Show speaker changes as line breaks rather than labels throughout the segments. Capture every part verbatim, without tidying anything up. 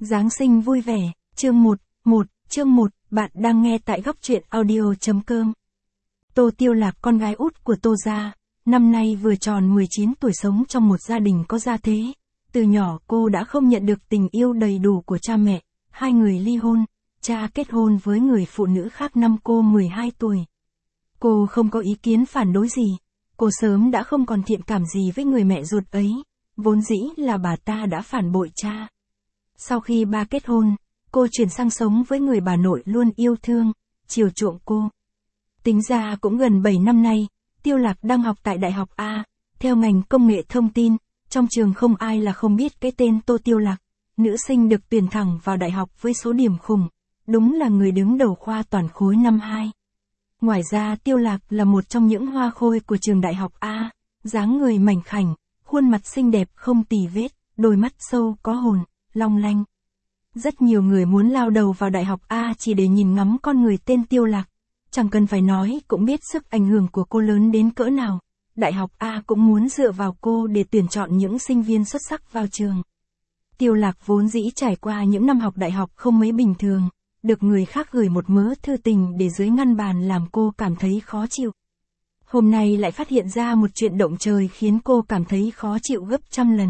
Giáng sinh vui vẻ, chương một, một, chương một, bạn đang nghe tại góc truyện audio.com. Tô Tiêu Lạc, con gái út của Tô gia, năm nay vừa tròn mười chín tuổi, sống trong một gia đình có gia thế. Từ nhỏ cô đã không nhận được tình yêu đầy đủ của cha mẹ, hai người ly hôn, cha kết hôn với người phụ nữ khác năm cô mười hai tuổi. Cô không có ý kiến phản đối gì, cô sớm đã không còn thiện cảm gì với người mẹ ruột ấy, vốn dĩ là bà ta đã phản bội cha. Sau khi ba kết hôn, cô chuyển sang sống với người bà nội luôn yêu thương, chiều chuộng cô. Tính ra cũng gần bảy năm nay, Tiêu Lạc đang học tại Đại học A, theo ngành công nghệ thông tin, trong trường không ai là không biết cái tên Tô Tiêu Lạc, nữ sinh được tuyển thẳng vào đại học với số điểm khủng, đúng là người đứng đầu khoa toàn khối năm hai. Ngoài ra Tiêu Lạc là một trong những hoa khôi của trường Đại học A, dáng người mảnh khảnh, khuôn mặt xinh đẹp không tì vết, đôi mắt sâu có hồn, long lanh. Rất nhiều người muốn lao đầu vào Đại học A chỉ để nhìn ngắm con người tên Tiêu Lạc. Chẳng cần phải nói cũng biết sức ảnh hưởng của cô lớn đến cỡ nào. Đại học A cũng muốn dựa vào cô để tuyển chọn những sinh viên xuất sắc vào trường. Tiêu Lạc vốn dĩ trải qua những năm học đại học không mấy bình thường, được người khác gửi một mớ thư tình để dưới ngăn bàn làm cô cảm thấy khó chịu. Hôm nay lại phát hiện ra một chuyện động trời khiến cô cảm thấy khó chịu gấp trăm lần.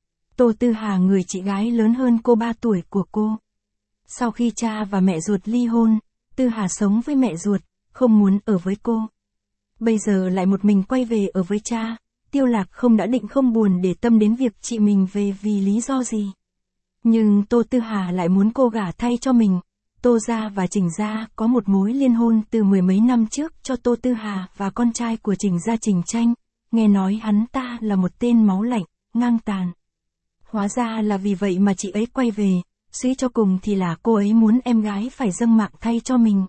Tô Tư Hà, người chị gái lớn hơn cô ba tuổi của cô. Sau khi cha và mẹ ruột ly hôn, Tư Hà sống với mẹ ruột, không muốn ở với cô. Bây giờ lại một mình quay về ở với cha, Tiêu Lạc không đã định không buồn để tâm đến việc chị mình về vì lý do gì. Nhưng Tô Tư Hà lại muốn cô gả thay cho mình. Tô gia và Trình gia có một mối liên hôn từ mười mấy năm trước cho Tô Tư Hà và con trai của Trình gia Trình Tranh, nghe nói hắn ta là một tên máu lạnh, ngang tàn. Hóa ra là vì vậy mà chị ấy quay về, suy cho cùng thì là cô ấy muốn em gái phải dâng mạng thay cho mình.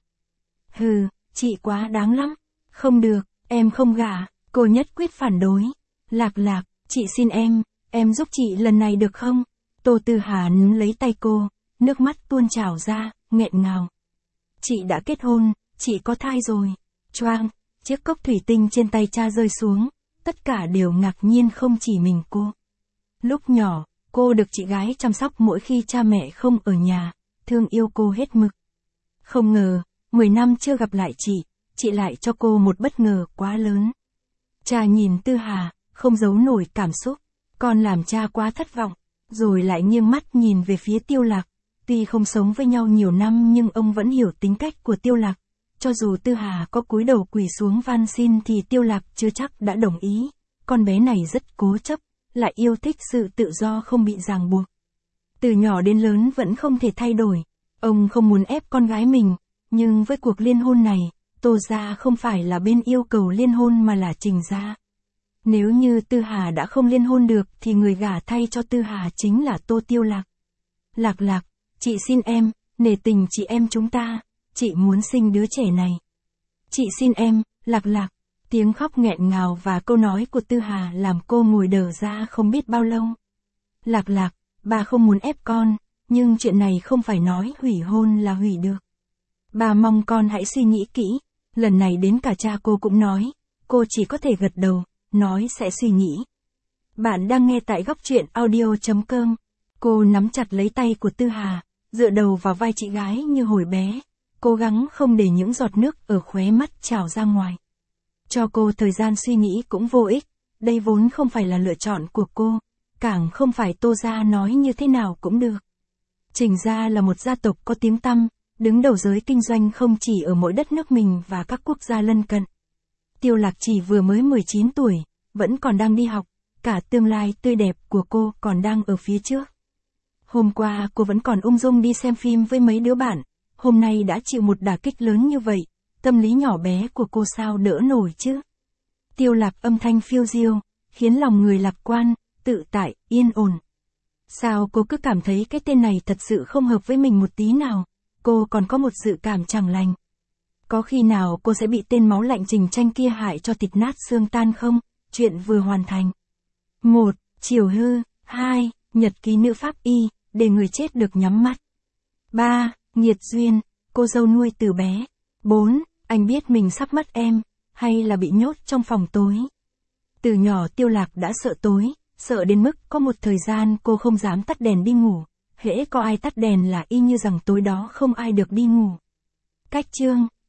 Hừ, chị quá đáng lắm. Không được, em không gả, cô nhất quyết phản đối. Lạc Lạc, chị xin em, em giúp chị lần này được không? Tô Tư Hà nắm lấy tay cô, nước mắt tuôn trào ra, nghẹn ngào. Chị đã kết hôn, chị có thai rồi. Choang, chiếc cốc thủy tinh trên tay cha rơi xuống, tất cả đều ngạc nhiên không chỉ mình cô. Lúc nhỏ, cô được chị gái chăm sóc mỗi khi cha mẹ không ở nhà, thương yêu cô hết mực. Không ngờ, mười năm chưa gặp lại chị, chị lại cho cô một bất ngờ quá lớn. Cha nhìn Tư Hà, không giấu nổi cảm xúc, con làm cha quá thất vọng, rồi lại nghiêng mắt nhìn về phía Tiêu Lạc. Tuy không sống với nhau nhiều năm nhưng ông vẫn hiểu tính cách của Tiêu Lạc. Cho dù Tư Hà có cúi đầu quỳ xuống van xin thì Tiêu Lạc chưa chắc đã đồng ý. Con bé này rất cố chấp, lại yêu thích sự tự do không bị ràng buộc. Từ nhỏ đến lớn vẫn không thể thay đổi. Ông không muốn ép con gái mình, nhưng với cuộc liên hôn này, Tô gia không phải là bên yêu cầu liên hôn mà là Trình gia. Nếu như Tư Hà đã không liên hôn được thì người gả thay cho Tư Hà chính là Tô Tiêu Lạc. Lạc Lạc, chị xin em, nể tình chị em chúng ta, chị muốn sinh đứa trẻ này. Chị xin em, Lạc Lạc. Tiếng khóc nghẹn ngào và câu nói của Tư Hà làm cô ngồi đờ ra không biết bao lâu. Lạc Lạc, bà không muốn ép con, nhưng chuyện này không phải nói hủy hôn là hủy được. Bà mong con hãy suy nghĩ kỹ, lần này đến cả cha cô cũng nói, cô chỉ có thể gật đầu, nói sẽ suy nghĩ. Bạn đang nghe tại góc truyện audio.com. Cô nắm chặt lấy tay của Tư Hà, dựa đầu vào vai chị gái như hồi bé, cố gắng không để những giọt nước ở khóe mắt trào ra ngoài. Cho cô thời gian suy nghĩ cũng vô ích, đây vốn không phải là lựa chọn của cô, càng không phải Tô gia nói như thế nào cũng được. Trình gia là một gia tộc có tiếng tăm, đứng đầu giới kinh doanh không chỉ ở mỗi đất nước mình và các quốc gia lân cận. Tiêu Lạc chỉ vừa mới mười chín tuổi, vẫn còn đang đi học, cả tương lai tươi đẹp của cô còn đang ở phía trước. Hôm qua cô vẫn còn ung dung đi xem phim với mấy đứa bạn, hôm nay đã chịu một đả kích lớn như vậy, tâm lý nhỏ bé của cô sao đỡ nổi chứ. Tiêu Lạc âm thanh phiêu diêu, khiến lòng người lạc quan, tự tại, yên ổn. Sao cô cứ cảm thấy cái tên này thật sự không hợp với mình một tí nào, cô còn có một dự cảm chẳng lành. Có khi nào cô sẽ bị tên máu lạnh Trình Tranh kia hại cho thịt nát xương tan không? Chuyện vừa hoàn thành. một. Chiều hư. hai. Nhật ký nữ pháp y, để người chết được nhắm mắt. ba. Nghiệt duyên, cô dâu nuôi từ bé. bốn. Anh biết mình sắp mất em, hay là bị nhốt trong phòng tối. Từ nhỏ Tiêu Lạc đã sợ tối, sợ đến mức có một thời gian cô không dám tắt đèn đi ngủ, hễ có ai tắt đèn là y như rằng tối đó không ai được đi ngủ. Cách chương